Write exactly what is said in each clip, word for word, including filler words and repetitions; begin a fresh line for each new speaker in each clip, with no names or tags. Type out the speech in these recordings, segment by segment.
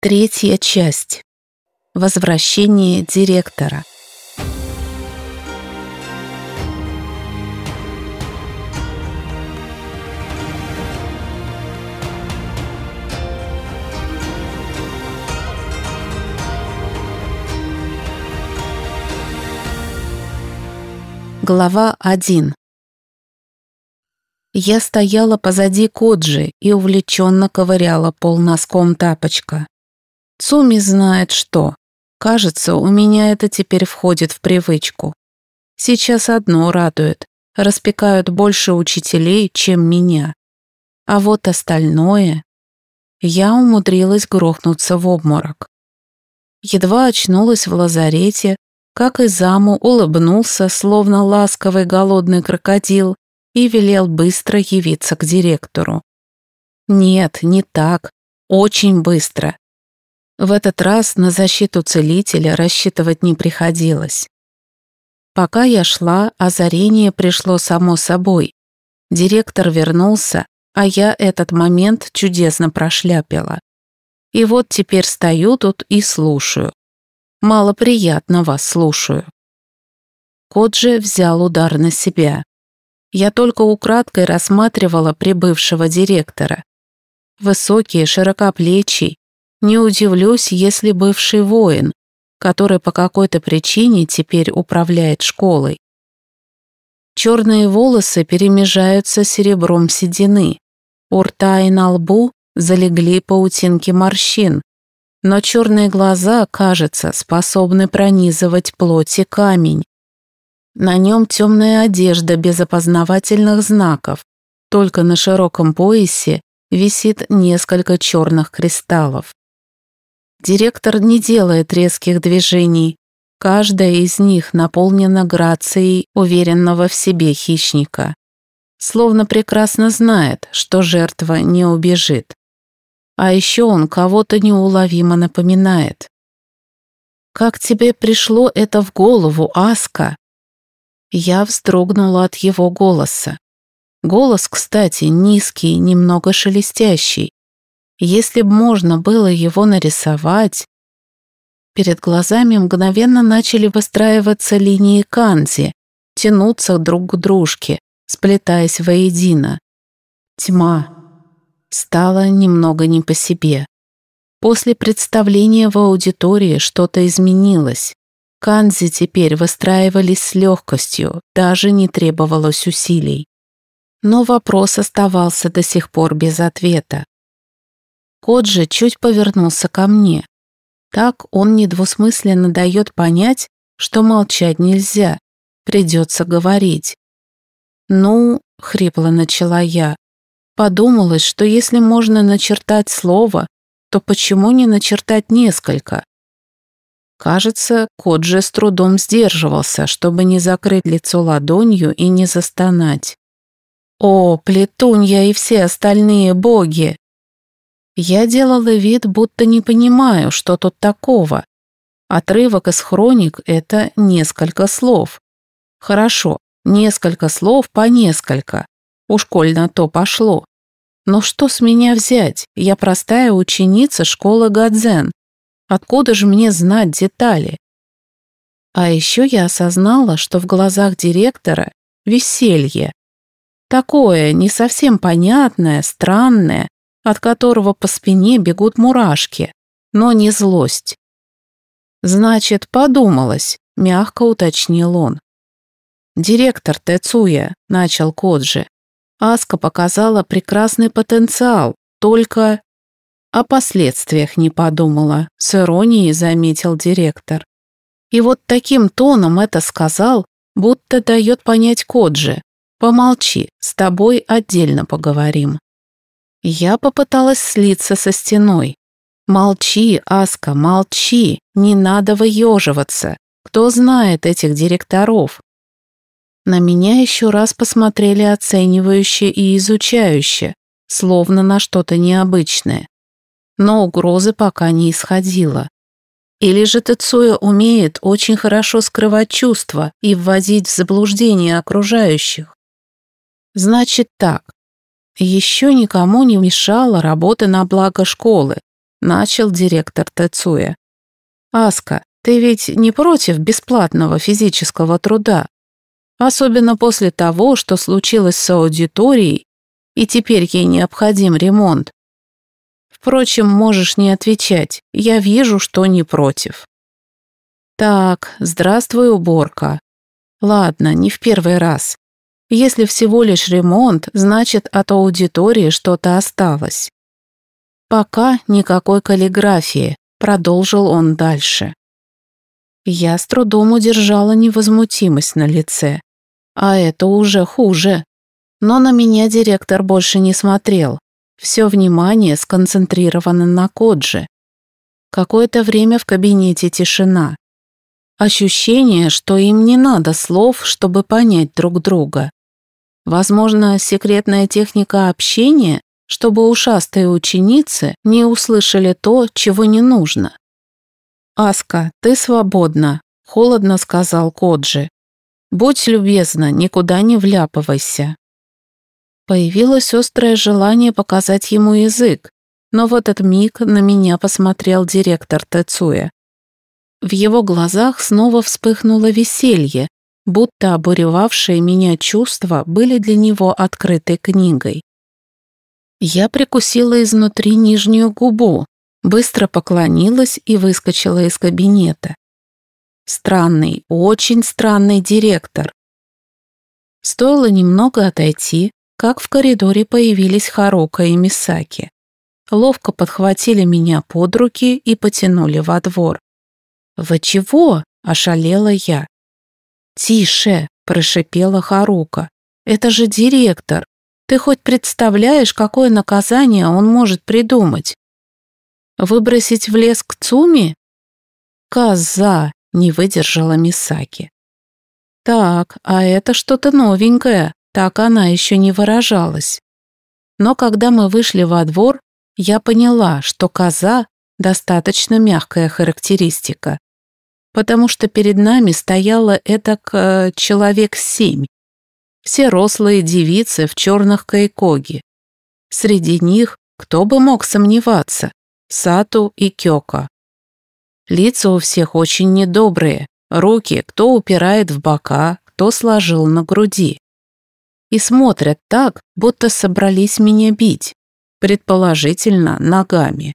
Третья часть. Возвращение директора. Глава один. Я стояла позади Коджи и увлеченно ковыряла пол носком тапочка. Цуми знает что. Кажется, у меня это теперь входит в привычку. Сейчас одно радует. Распекают больше учителей, чем меня. А вот остальное... Я умудрилась грохнуться в обморок. Едва очнулась в лазарете, как Изаму улыбнулся, словно ласковый голодный крокодил, и велел быстро явиться к директору. Нет, не так. Очень быстро. В этот раз на защиту целителя рассчитывать не приходилось. Пока я шла, озарение пришло само собой. Директор вернулся, а я этот момент чудесно прошляпила. И вот теперь стою тут и слушаю. Малоприятно вас слушаю. Коджи взял удар на себя. Я только украдкой рассматривала прибывшего директора. Высокий, широкоплечий. Не удивлюсь, если бывший воин, который по какой-то причине теперь управляет школой. Черные волосы перемежаются серебром седины. У рта и на лбу залегли паутинки морщин, но черные глаза, кажется, способны пронизывать плоть и камень. На нем темная одежда без опознавательных знаков, только на широком поясе висит несколько черных кристаллов. Директор не делает резких движений, каждая из них наполнена грацией уверенного в себе хищника, словно прекрасно знает, что жертва не убежит. А еще он кого-то неуловимо напоминает. «Как тебе пришло это в голову, Аска?» Я вздрогнула от его голоса. Голос, кстати, низкий, немного шелестящий. Если б можно было его нарисовать... Перед глазами мгновенно начали выстраиваться линии канзи, тянуться друг к дружке, сплетаясь воедино. Тьма. Стало немного не по себе. После представления в аудитории что-то изменилось. Канзи теперь выстраивались с легкостью, даже не требовалось усилий. Но вопрос оставался до сих пор без ответа. Коджи чуть повернулся ко мне. Так он недвусмысленно дает понять, что молчать нельзя, придется говорить. «Ну», — хрипло начала я, подумалось, что если можно начертать слово, то почему не начертать несколько? Кажется, Коджи с трудом сдерживался, чтобы не закрыть лицо ладонью и не застонать. «О, Плетунья и все остальные боги!» Я делала вид, будто не понимаю, что тут такого. Отрывок из хроник — это несколько слов. Хорошо, несколько слов по несколько. Уж коль на то пошло. Но что с меня взять? Я простая ученица школы Гадзен. Откуда же мне знать детали? А еще я осознала, что в глазах директора веселье. Такое не совсем понятное, странное, от которого по спине бегут мурашки, но не злость. «Значит, подумалось», — мягко уточнил он. «Директор Тецуя», — начал Коджи. «Аска показала прекрасный потенциал, только...» «О последствиях не подумала», — с иронией заметил директор. И вот таким тоном это сказал, будто дает понять Коджи. «Помолчи, с тобой отдельно поговорим». Я попыталась слиться со стеной. «Молчи, Аска, молчи, не надо выеживаться. Кто знает этих директоров?» На меня еще раз посмотрели оценивающе и изучающе, словно на что-то необычное. Но угрозы пока не исходило. Или же Тецуя умеет очень хорошо скрывать чувства и вводить в заблуждение окружающих? Значит так. Еще никому не мешала работа на благо школы, начал директор Тецуя. «Аска, ты ведь не против бесплатного физического труда? Особенно после того, что случилось с аудиторией, и теперь ей необходим ремонт. Впрочем, можешь не отвечать, я вижу, что не против». «Так, здравствуй, уборка. Ладно, не в первый раз. Если всего лишь ремонт, значит, от аудитории что-то осталось. Пока никакой каллиграфии», — продолжил он дальше. Я с трудом удержала невозмутимость на лице. А это уже хуже. Но на меня директор больше не смотрел. Все внимание сконцентрировано на Коджи. Какое-то время в кабинете тишина. Ощущение, что им не надо слов, чтобы понять друг друга. Возможно, секретная техника общения, чтобы ушастые ученицы не услышали то, чего не нужно. «Аска, ты свободна», — холодно сказал Коджи. «Будь любезна, никуда не вляпывайся». Появилось острое желание показать ему язык, но в этот миг на меня посмотрел директор Тецуя. В его глазах снова вспыхнуло веселье, будто обуревавшие меня чувства были для него открытой книгой. Я прикусила изнутри нижнюю губу, быстро поклонилась и выскочила из кабинета. Странный, очень странный директор. Стоило немного отойти, как в коридоре появились Харука и Мисаки. Ловко подхватили меня под руки и потянули во двор. «Вы чего?» – ошалела я. «Тише!» – прошипела Харука. «Это же директор. Ты хоть представляешь, какое наказание он может придумать? Выбросить в лес к Цуми?» «Коза!» – не выдержала Мисаки. «Так, а это что-то новенькое», так она еще не выражалась. Но когда мы вышли во двор, я поняла, что коза – достаточно мягкая характеристика, потому что перед нами стояло этак э, человек семь. Все рослые девицы в черных кайкоги. Среди них, кто бы мог сомневаться, Сату и Кёка. Лица у всех очень недобрые, руки кто упирает в бока, кто сложил на груди. И смотрят так, будто собрались меня бить, предположительно ногами.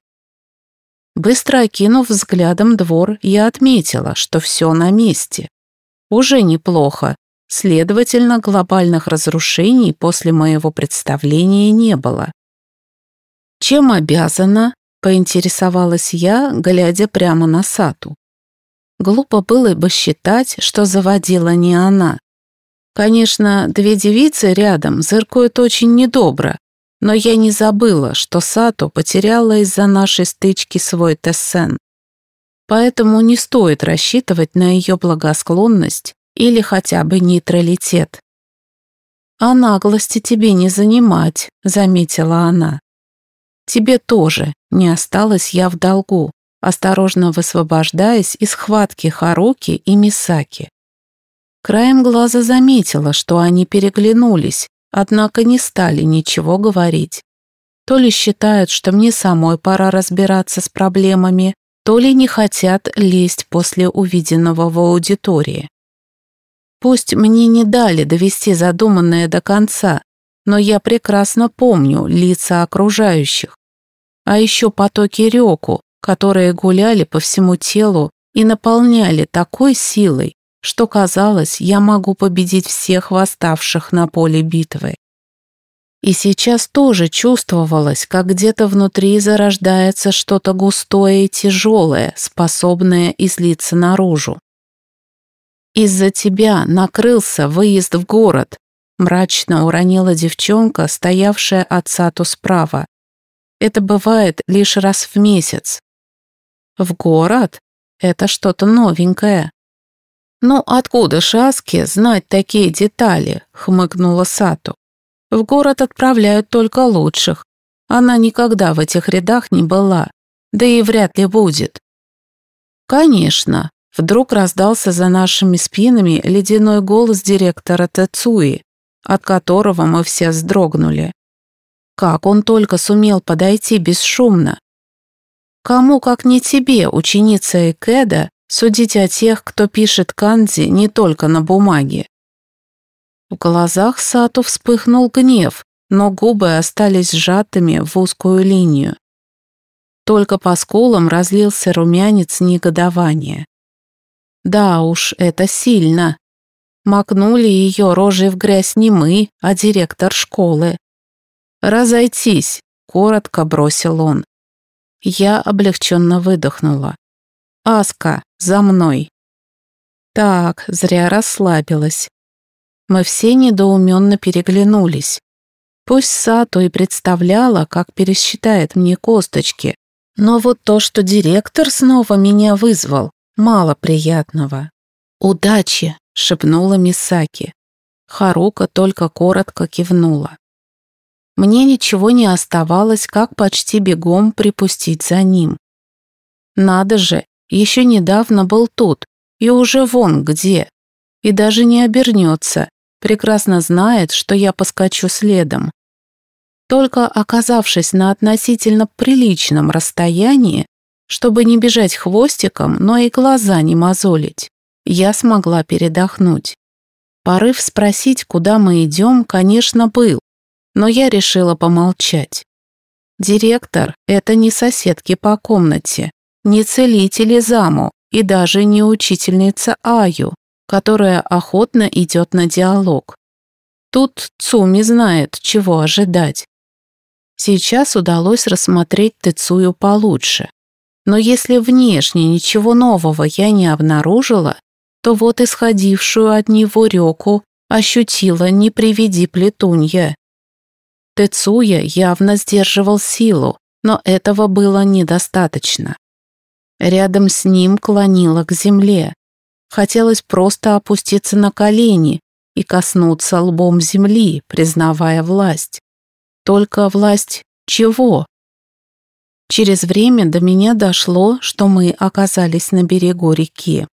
Быстро окинув взглядом двор, я отметила, что все на месте. Уже неплохо, следовательно, глобальных разрушений после моего представления не было. «Чем обязана?» – поинтересовалась я, глядя прямо на Сату. Глупо было бы считать, что заводила не она. Конечно, две девицы рядом зыркают очень недобро, но я не забыла, что Сату потеряла из-за нашей стычки свой тессен. Поэтому не стоит рассчитывать на ее благосклонность или хотя бы нейтралитет. «А наглости тебе не занимать», — заметила она. «Тебе тоже не осталась я в долгу», осторожно высвобождаясь из схватки Харуки и Мисаки. Краем глаза заметила, что они переглянулись, однако не стали ничего говорить. То ли считают, что мне самой пора разбираться с проблемами, то ли не хотят лезть после увиденного в аудитории. Пусть мне не дали довести задуманное до конца, но я прекрасно помню лица окружающих. А еще потоки рёку, которые гуляли по всему телу и наполняли такой силой, что казалось, я могу победить всех восставших на поле битвы. И сейчас тоже чувствовалось, как где-то внутри зарождается что-то густое и тяжелое, способное излиться наружу. «Из-за тебя накрылся выезд в город», мрачно уронила девчонка, стоявшая от Сату справа. «Это бывает лишь раз в месяц». «В город? Это что-то новенькое». «Ну, откуда Шаске знать такие детали?» — хмыкнула Сату. «В город отправляют только лучших. Она никогда в этих рядах не была, да и вряд ли будет». «Конечно», — вдруг раздался за нашими спинами ледяной голос директора Тецуи, от которого мы все вздрогнули. Как он только сумел подойти бесшумно? Кому, как не тебе, ученица Экеда, судить о тех, кто пишет канзи не только на бумаге?» В глазах Сато вспыхнул гнев, но губы остались сжатыми в узкую линию. Только по скулам разлился румянец негодования. Да уж, это сильно. Макнули ее рожей в грязь не мы, а директор школы. «Разойтись», — коротко бросил он. Я облегченно выдохнула. «Аска, за мной». Так, зря расслабилась. Мы все недоуменно переглянулись. Пусть Сато и представляла, как пересчитает мне косточки, но вот то, что директор снова меня вызвал, мало приятного. «Удачи!» — шепнула Мисаки. Харука только коротко кивнула. Мне ничего не оставалось, как почти бегом припустить за ним. Надо же, еще недавно был тут, и уже вон где. И даже не обернется, прекрасно знает, что я поскочу следом. Только оказавшись на относительно приличном расстоянии, чтобы не бежать хвостиком, но и глаза не мозолить, я смогла передохнуть. Порыв спросить, куда мы идем, конечно, был, но я решила помолчать. Директор – это не соседки по комнате, не целитель заму и даже не учительница Аю, которая охотно идет на диалог. Тут Цуми знает, чего ожидать. Сейчас удалось рассмотреть Тецую получше. Но если внешне ничего нового я не обнаружила, то вот исходившую от него рёку ощутила «не приведи плетунья». Тецуя явно сдерживал силу, но этого было недостаточно. Рядом с ним клонило к земле. Хотелось просто опуститься на колени и коснуться лбом земли, признавая власть. Только власть чего? Через время до меня дошло, что мы оказались на берегу реки.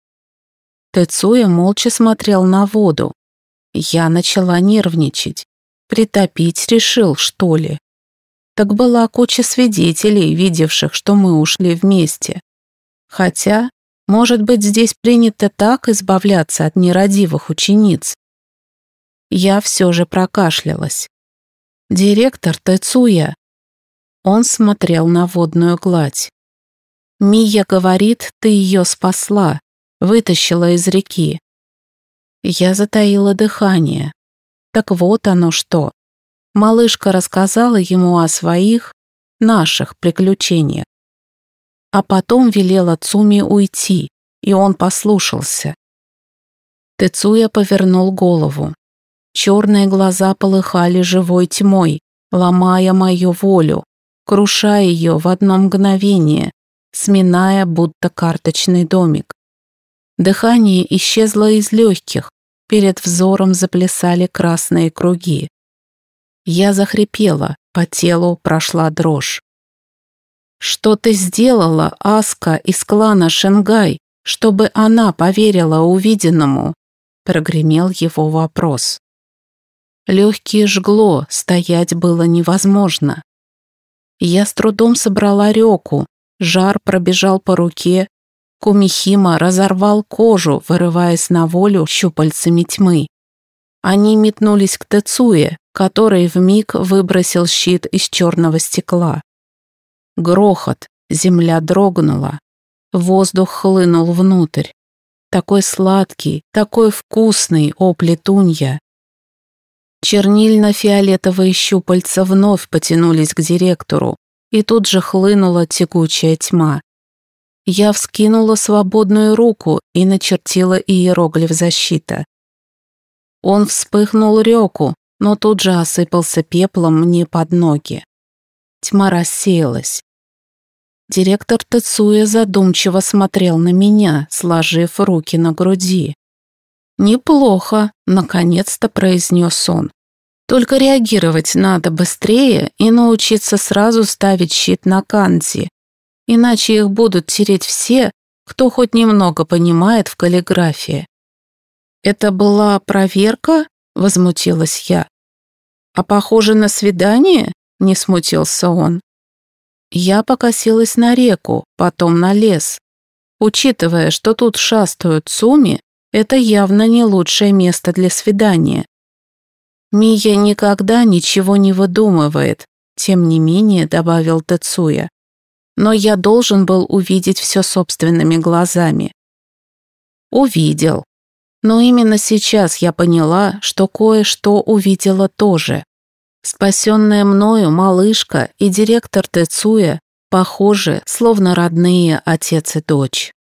Тецуя молча смотрел на воду. Я начала нервничать. Притопить решил, что ли? Так была куча свидетелей, видевших, что мы ушли вместе. Хотя, может быть, здесь принято так избавляться от нерадивых учениц. Я все же прокашлялась. «Директор Тецуя». Он смотрел на водную гладь. «Мия говорит, ты ее спасла, вытащила из реки». Я затаила дыхание. Так вот оно что. Малышка рассказала ему о своих, наших приключениях. А потом велела Цуми уйти, и он послушался. Тецуя повернул голову. Черные глаза полыхали живой тьмой, ломая мою волю, крушая ее в одно мгновение, сминая будто карточный домик. Дыхание исчезло из легких, перед взором заплясали красные круги. Я захрипела, по телу прошла дрожь. «Что ты сделала, Аска из клана Шенгай, чтобы она поверила увиденному?» — прогремел его вопрос. Легкие жгло, стоять было невозможно. Я с трудом собрала рёку, жар пробежал по руке, Кумихима разорвал кожу, вырываясь на волю щупальцами тьмы. Они метнулись к Тецуе, который вмиг выбросил щит из черного стекла. Грохот, земля дрогнула, воздух хлынул внутрь. Такой сладкий, такой вкусный, о, плетунья! Чернильно-фиолетовые щупальца вновь потянулись к директору, и тут же хлынула текучая тьма. Я вскинула свободную руку и начертила иероглиф защита. Он вспыхнул рёку, но тут же осыпался пеплом мне под ноги. Тьма рассеялась. Директор Тецуя задумчиво смотрел на меня, сложив руки на груди. «Неплохо», — наконец-то произнес он. «Только реагировать надо быстрее и научиться сразу ставить щит на канзи, иначе их будут тереть все, кто хоть немного понимает в каллиграфии». «Это была проверка?» — возмутилась я. «А похоже на свидание?» — не смутился он. Я покосилась на реку, потом на лес. Учитывая, что тут шастают Цуми, это явно не лучшее место для свидания. Мия никогда ничего не выдумывает, тем не менее, добавил Тецуя. Но я должен был увидеть все собственными глазами. Увидел. Но именно сейчас я поняла, что кое-что увидела тоже. Спасенная мною малышка и директор Тецуя похожи, словно родные отец и дочь.